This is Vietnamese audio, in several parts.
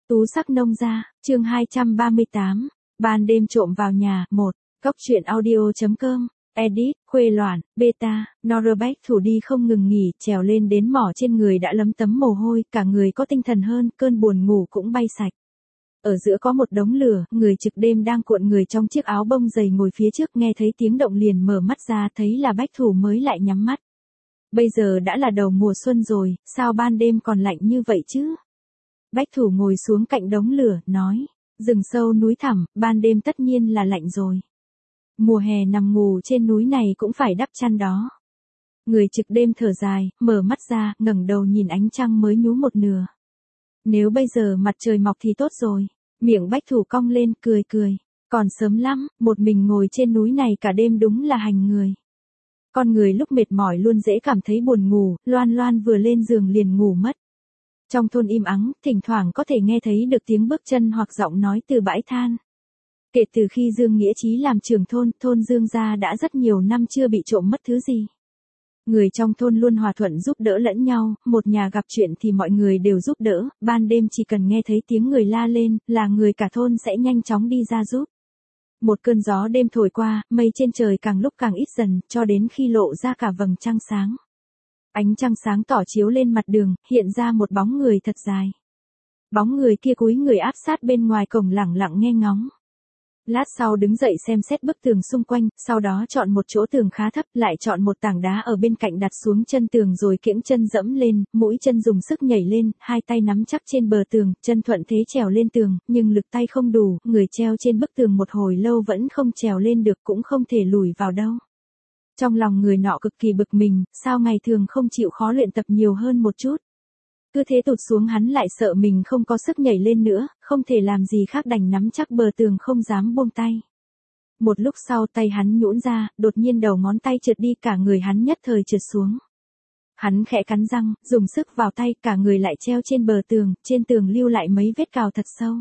Tú sắc nông gia, chương 238, ban đêm trộm vào nhà, 1, Cóc truyện audio.com, edit, Khuê Loan, beta, Norbert thủ đi không ngừng nghỉ, trèo lên đến mỏ trên người đã lấm tấm mồ hôi, cả người có tinh thần hơn, cơn buồn ngủ cũng bay sạch. Ở giữa có một đống lửa, người trực đêm đang cuộn người trong chiếc áo bông dày ngồi phía trước nghe thấy tiếng động liền mở mắt ra thấy là Bách Thủ mới lại nhắm mắt. Bây giờ đã là đầu mùa xuân rồi, sao ban đêm còn lạnh như vậy chứ? Bách Thủ ngồi xuống cạnh đống lửa, nói, rừng sâu núi thẳm, ban đêm tất nhiên là lạnh rồi. Mùa hè nằm ngủ trên núi này cũng phải đắp chăn đó. Người trực đêm thở dài, mở mắt ra, ngẩng đầu nhìn ánh trăng mới nhú một nửa. Nếu bây giờ mặt trời mọc thì tốt rồi. Miệng Bách Thủ cong lên, cười cười. Còn sớm lắm, một mình ngồi trên núi này cả đêm đúng là hành người. Con người lúc mệt mỏi luôn dễ cảm thấy buồn ngủ, Loan Loan vừa lên giường liền ngủ mất. Trong thôn im ắng, thỉnh thoảng có thể nghe thấy được tiếng bước chân hoặc giọng nói từ bãi than. Kể từ khi Dương Nghĩa Chí làm trưởng thôn, thôn Dương gia đã rất nhiều năm chưa bị trộm mất thứ gì. Người trong thôn luôn hòa thuận giúp đỡ lẫn nhau, một nhà gặp chuyện thì mọi người đều giúp đỡ, ban đêm chỉ cần nghe thấy tiếng người la lên, là người cả thôn sẽ nhanh chóng đi ra giúp. Một cơn gió đêm thổi qua, mây trên trời càng lúc càng ít dần, cho đến khi lộ ra cả vầng trăng sáng. Ánh trăng sáng tỏ chiếu lên mặt đường, hiện ra một bóng người thật dài. Bóng người kia cúi người áp sát bên ngoài cổng lẳng lặng nghe ngóng. Lát sau đứng dậy xem xét bức tường xung quanh, sau đó chọn một chỗ tường khá thấp, lại chọn một tảng đá ở bên cạnh đặt xuống chân tường rồi kiễng chân dẫm lên, mũi chân dùng sức nhảy lên, hai tay nắm chắc trên bờ tường, chân thuận thế trèo lên tường, nhưng lực tay không đủ, người treo trên bức tường một hồi lâu vẫn không trèo lên được cũng không thể lùi vào đâu. Trong lòng người nọ cực kỳ bực mình, sao ngày thường không chịu khó luyện tập nhiều hơn một chút. Cứ thế tụt xuống hắn lại sợ mình không có sức nhảy lên nữa, không thể làm gì khác đành nắm chắc bờ tường không dám buông tay. Một lúc sau tay hắn nhũn ra, đột nhiên đầu ngón tay trượt đi cả người hắn nhất thời trượt xuống. Hắn khẽ cắn răng, dùng sức vào tay cả người lại treo trên bờ tường, trên tường lưu lại mấy vết cào thật sâu.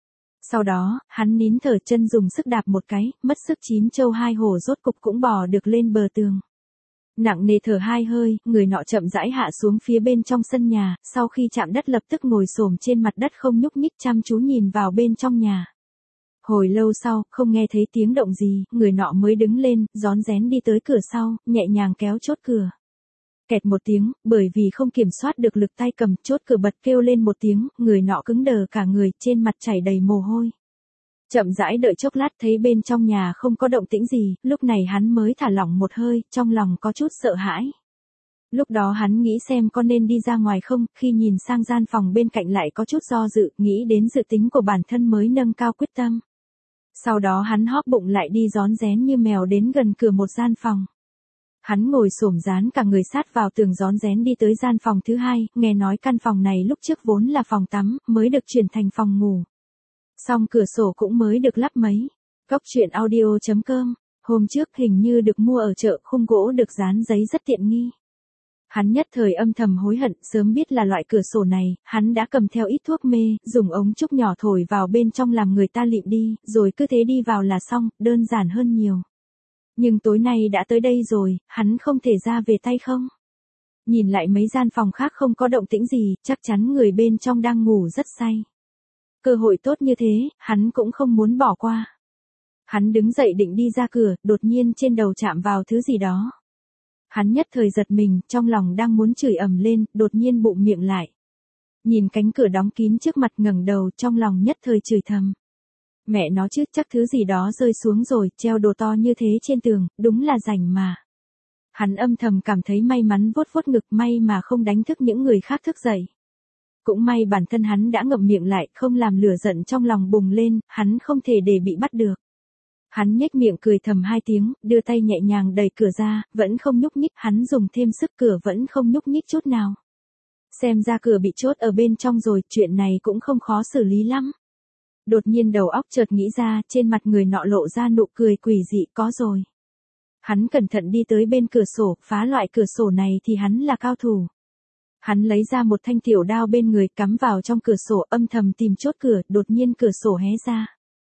Sau đó, hắn nín thở chân dùng sức đạp một cái, mất sức chín châu hai hổ rốt cục cũng bò được lên bờ tường. Nặng nề thở hai hơi, người nọ chậm rãi hạ xuống phía bên trong sân nhà, sau khi chạm đất lập tức ngồi xổm trên mặt đất không nhúc nhích chăm chú nhìn vào bên trong nhà. Hồi lâu sau, không nghe thấy tiếng động gì, người nọ mới đứng lên, rón rén đi tới cửa sau, nhẹ nhàng kéo chốt cửa. Kẹt một tiếng, bởi vì không kiểm soát được lực tay cầm chốt cửa bật kêu lên một tiếng, người nọ cứng đờ cả người, trên mặt chảy đầy mồ hôi. Chậm rãi đợi chốc lát thấy bên trong nhà không có động tĩnh gì, lúc này hắn mới thả lỏng một hơi, trong lòng có chút sợ hãi. Lúc đó hắn nghĩ xem có nên đi ra ngoài không, khi nhìn sang gian phòng bên cạnh lại có chút do dự, nghĩ đến dự tính của bản thân mới nâng cao quyết tâm. Sau đó hắn hóp bụng lại đi rón rén như mèo đến gần cửa một gian phòng. Hắn ngồi xổm dán cả người sát vào tường rón rén đi tới gian phòng thứ hai, nghe nói căn phòng này lúc trước vốn là phòng tắm, mới được chuyển thành phòng ngủ. Xong cửa sổ cũng mới được lắp mấy. Cóc truyện audio.com, hôm trước hình như được mua ở chợ, khung gỗ được dán giấy rất tiện nghi. Hắn nhất thời âm thầm hối hận, sớm biết là loại cửa sổ này, hắn đã cầm theo ít thuốc mê, dùng ống trúc nhỏ thổi vào bên trong làm người ta lịm đi, rồi cứ thế đi vào là xong, đơn giản hơn nhiều. Nhưng tối nay đã tới đây rồi, hắn không thể ra về tay không. Nhìn lại mấy gian phòng khác không có động tĩnh gì, chắc chắn người bên trong đang ngủ rất say. Cơ hội tốt như thế, hắn cũng không muốn bỏ qua. Hắn đứng dậy định đi ra cửa, đột nhiên trên đầu chạm vào thứ gì đó. Hắn nhất thời giật mình, trong lòng đang muốn chửi ầm lên, đột nhiên bụng miệng lại. Nhìn cánh cửa đóng kín trước mặt ngẩng đầu, trong lòng nhất thời chửi thầm. Mẹ nó chứ, chắc thứ gì đó rơi xuống rồi, treo đồ to như thế trên tường, đúng là rảnh mà. Hắn âm thầm cảm thấy may mắn vuốt vuốt ngực, may mà không đánh thức những người khác thức dậy. Cũng may bản thân hắn đã ngậm miệng lại, không làm lửa giận trong lòng bùng lên, hắn không thể để bị bắt được. Hắn nhếch miệng cười thầm hai tiếng, đưa tay nhẹ nhàng đẩy cửa ra, vẫn không nhúc nhích, hắn dùng thêm sức cửa vẫn không nhúc nhích chút nào. Xem ra cửa bị chốt ở bên trong rồi, chuyện này cũng không khó xử lý lắm. Đột nhiên đầu óc chợt nghĩ ra, trên mặt người nọ lộ ra nụ cười quỷ dị, có rồi. Hắn cẩn thận đi tới bên cửa sổ, phá loại cửa sổ này thì hắn là cao thủ. Hắn lấy ra một thanh tiểu đao bên người cắm vào trong cửa sổ âm thầm tìm chốt cửa, đột nhiên cửa sổ hé ra.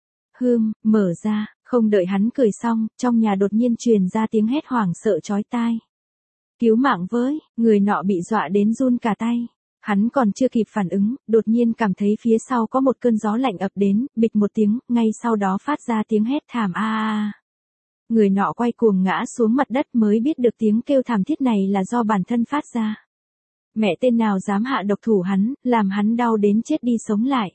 Mở ra, không đợi hắn cười xong, trong nhà đột nhiên truyền ra tiếng hét hoảng sợ chói tai. Cứu mạng với, người nọ bị dọa đến run cả tay. Hắn còn chưa kịp phản ứng, đột nhiên cảm thấy phía sau có một cơn gió lạnh ập đến, bịch một tiếng, ngay sau đó phát ra tiếng hét thảm a a a. Người nọ quay cuồng ngã xuống mặt đất mới biết được tiếng kêu thảm thiết này là do bản thân phát ra. Mẹ tên nào dám hạ độc thủ hắn, làm hắn đau đến chết đi sống lại.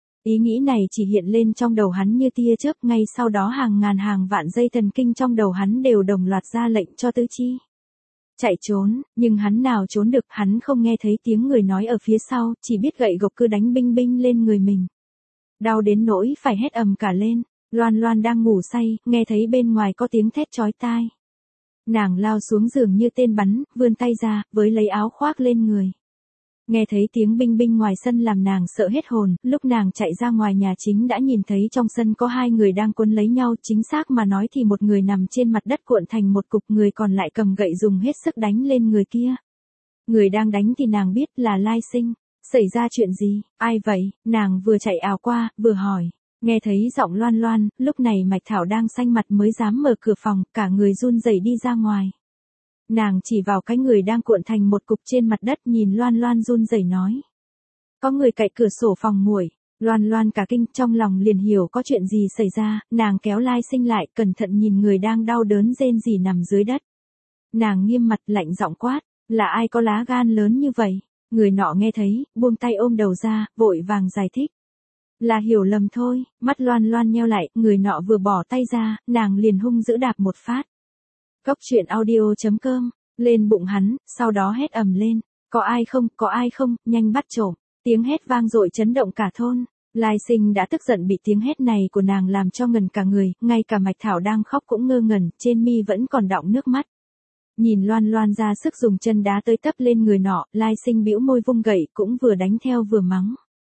Ý nghĩ này chỉ hiện lên trong đầu hắn như tia chớp, ngay sau đó hàng ngàn hàng vạn dây thần kinh trong đầu hắn đều đồng loạt ra lệnh cho tứ chi chạy trốn, nhưng hắn nào trốn được, hắn không nghe thấy tiếng người nói ở phía sau, chỉ biết gậy gộc cứ đánh binh binh lên người mình. Đau đến nỗi phải hét ầm cả lên. Loan Loan đang ngủ say, nghe thấy bên ngoài có tiếng thét chói tai. Nàng lao xuống giường như tên bắn, vươn tay ra, với lấy áo khoác lên người. Nghe thấy tiếng binh binh ngoài sân làm nàng sợ hết hồn, lúc nàng chạy ra ngoài nhà chính đã nhìn thấy trong sân có hai người đang quấn lấy nhau, chính xác mà nói thì một người nằm trên mặt đất cuộn thành một cục, người còn lại cầm gậy dùng hết sức đánh lên người kia. Người đang đánh thì nàng biết là Lai Sinh. Xảy ra chuyện gì, ai vậy, nàng vừa chạy ào qua, vừa hỏi. Nghe thấy giọng Loan Loan, lúc này Mạch Thảo đang xanh mặt mới dám mở cửa phòng, cả người run rẩy đi ra ngoài. Nàng chỉ vào cái người đang cuộn thành một cục trên mặt đất, nhìn Loan Loan run rẩy nói. Có người cậy cửa sổ phòng muội. Loan Loan cả kinh, trong lòng liền hiểu có chuyện gì xảy ra, nàng kéo Lai Sinh lại, cẩn thận nhìn người đang đau đớn rên rỉ nằm dưới đất. Nàng nghiêm mặt lạnh giọng quát, là ai có lá gan lớn như vậy? Người nọ nghe thấy, buông tay ôm đầu ra, vội vàng giải thích. Là hiểu lầm thôi, mắt Loan Loan nheo lại, người nọ vừa bỏ tay ra, nàng liền hung dữ đạp một phát. Cốc truyện audio.com, lên bụng hắn, sau đó hét ầm lên. Có ai không, nhanh bắt trộm. Tiếng hét vang dội chấn động cả thôn. Lai Sinh đã tức giận bị tiếng hét này của nàng làm cho ngần cả người, ngay cả Mạch Thảo đang khóc cũng ngơ ngẩn, trên mi vẫn còn đọng nước mắt. Nhìn Loan Loan ra sức dùng chân đá tới tấp lên người nọ, Lai Sinh bĩu môi vung gậy, cũng vừa đánh theo vừa mắng.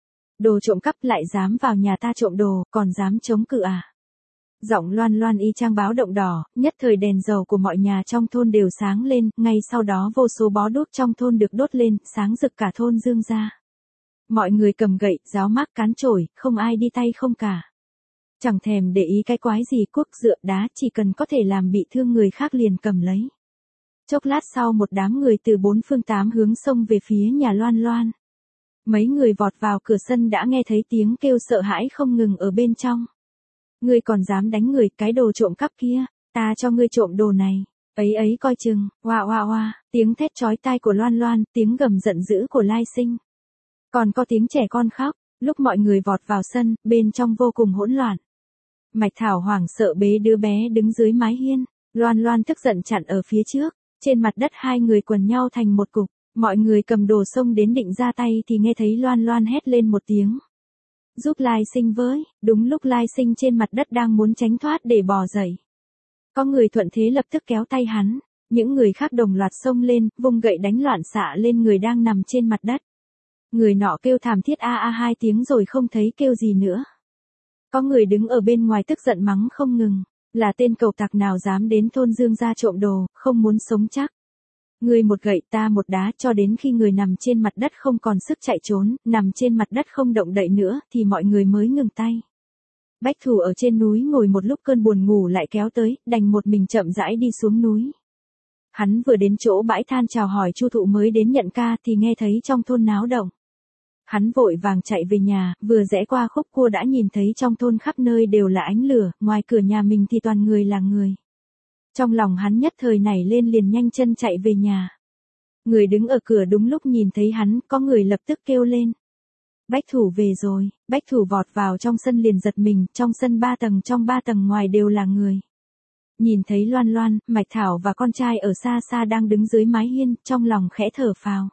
Đồ trộm cắp lại dám vào nhà ta trộm đồ, còn dám chống cự à? Giọng Loan Loan y chang báo động đỏ, nhất thời đèn dầu của mọi nhà trong thôn đều sáng lên, ngay sau đó vô số bó đuốc trong thôn được đốt lên, sáng rực cả thôn Dương ra. Mọi người cầm gậy, giáo mác cán chổi, không ai đi tay không cả. Chẳng thèm để ý cái quái gì cuốc dựa đá, chỉ cần có thể làm bị thương người khác liền cầm lấy. Chốc lát sau một đám người từ bốn phương tám hướng xông về phía nhà Loan Loan. Mấy người vọt vào cửa sân đã nghe thấy tiếng kêu sợ hãi không ngừng ở bên trong. Ngươi còn dám đánh người, cái đồ trộm cắp kia, ta cho ngươi trộm đồ này, ấy coi chừng, oa oa oa, tiếng thét chói tai của Loan Loan, tiếng gầm giận dữ của Lai Sinh. Còn có tiếng trẻ con khóc, lúc mọi người vọt vào sân, bên trong vô cùng hỗn loạn. Mạch Thảo hoảng sợ bế đứa bé đứng dưới mái hiên, Loan Loan tức giận chặn ở phía trước, trên mặt đất hai người quần nhau thành một cục. Mọi người cầm đồ xông đến định ra tay thì nghe thấy Loan Loan hét lên một tiếng. Giúp Lai Sinh với, đúng lúc Lai Sinh trên mặt đất đang muốn tránh thoát để bò dậy. Có người thuận thế lập tức kéo tay hắn, những người khác đồng loạt xông lên, vung gậy đánh loạn xạ lên người đang nằm trên mặt đất. Người nọ kêu thảm thiết a a hai tiếng rồi không thấy kêu gì nữa. Có người đứng ở bên ngoài tức giận mắng không ngừng, là tên cẩu tặc nào dám đến thôn Dương ra trộm đồ, không muốn sống chắc. Người một gậy ta một đá cho đến khi người nằm trên mặt đất không còn sức chạy trốn, nằm trên mặt đất không động đậy nữa thì mọi người mới ngừng tay. Bách Thủ ở trên núi ngồi một lúc cơn buồn ngủ lại kéo tới, đành một mình chậm rãi đi xuống núi. Hắn vừa đến chỗ bãi than chào hỏi Chu Thụ mới đến nhận ca thì nghe thấy trong thôn náo động. Hắn vội vàng chạy về nhà, vừa rẽ qua khúc cua đã nhìn thấy trong thôn khắp nơi đều là ánh lửa, ngoài cửa nhà mình thì toàn người là người. Trong lòng hắn nhất thời nảy lên liền nhanh chân chạy về nhà. Người đứng ở cửa đúng lúc nhìn thấy hắn, có người lập tức kêu lên. Bách Thủ về rồi, Bách Thủ vọt vào trong sân liền giật mình, trong sân 3 tầng trong 3 tầng ngoài đều là người. Nhìn thấy Loan Loan, Mạch Thảo và con trai ở xa xa đang đứng dưới mái hiên, trong lòng khẽ thở phào.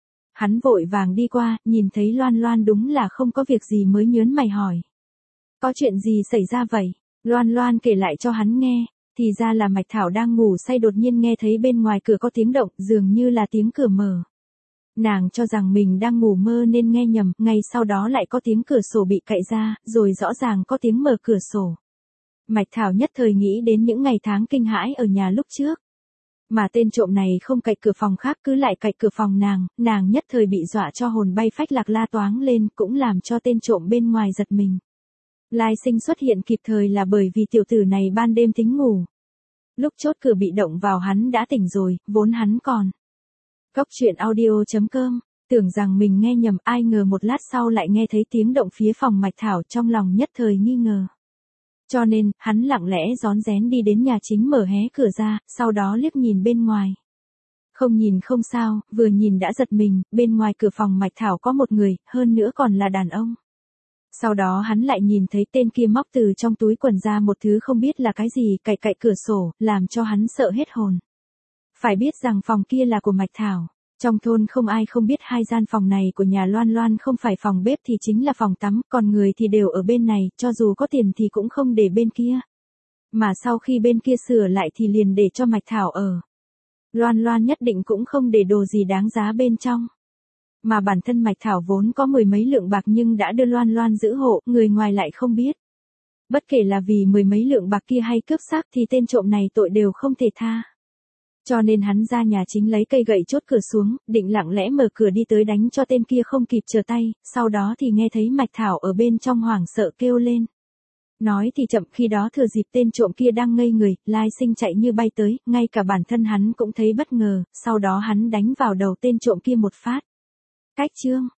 Hắn vội vàng đi qua, nhìn thấy Loan Loan đúng là không có việc gì mới nhớn mày hỏi. Có chuyện gì xảy ra vậy? Loan Loan kể lại cho hắn nghe. Thì ra là Mạch Thảo đang ngủ say đột nhiên nghe thấy bên ngoài cửa có tiếng động, dường như là tiếng cửa mở. Nàng cho rằng mình đang ngủ mơ nên nghe nhầm, ngay sau đó lại có tiếng cửa sổ bị cạy ra, rồi rõ ràng có tiếng mở cửa sổ. Mạch Thảo nhất thời nghĩ đến những ngày tháng kinh hãi ở nhà lúc trước. Mà tên trộm này không cạy cửa phòng khác cứ lại cạy cửa phòng nàng nhất thời bị dọa cho hồn bay phách lạc la toáng lên, cũng làm cho tên trộm bên ngoài giật mình. Lai Sinh xuất hiện kịp thời là bởi vì tiểu tử này ban đêm tính ngủ. Lúc chốt cửa bị động vào hắn đã tỉnh rồi, vốn hắn còn. Cốc truyện audio.com Tưởng rằng mình nghe nhầm, ai ngờ một lát sau lại nghe thấy tiếng động phía phòng Mạch Thảo, trong lòng nhất thời nghi ngờ. Cho nên, hắn lặng lẽ rón rén đi đến nhà chính, mở hé cửa ra, sau đó liếc nhìn bên ngoài. Không nhìn không sao, vừa nhìn đã giật mình, bên ngoài cửa phòng Mạch Thảo có một người, hơn nữa còn là đàn ông. Sau đó hắn lại nhìn thấy tên kia móc từ trong túi quần ra một thứ không biết là cái gì, cạy cạy cửa sổ, làm cho hắn sợ hết hồn. Phải biết rằng phòng kia là của Mạch Thảo. Trong thôn không ai không biết hai gian phòng này của nhà Loan Loan không phải phòng bếp thì chính là phòng tắm, còn người thì đều ở bên này, cho dù có tiền thì cũng không để bên kia. Mà sau khi bên kia sửa lại thì liền để cho Mạch Thảo ở. Loan Loan nhất định cũng không để đồ gì đáng giá bên trong. Mà bản thân Mạch Thảo vốn có 10 mấy lượng bạc nhưng đã đưa Loan Loan giữ hộ, người ngoài lại không biết. Bất kể là vì 10 mấy lượng bạc kia hay cướp xác thì tên trộm này tội đều không thể tha. Cho nên hắn ra nhà chính lấy cây gậy chốt cửa xuống, định lặng lẽ mở cửa đi tới đánh cho tên kia không kịp trở tay, sau đó thì nghe thấy Mạch Thảo ở bên trong hoảng sợ kêu lên. Nói thì chậm, khi đó thừa dịp tên trộm kia đang ngây người, lai sinh chạy như bay tới, ngay cả bản thân hắn cũng thấy bất ngờ, sau đó hắn đánh vào đầu tên trộm kia một phát. Cách chương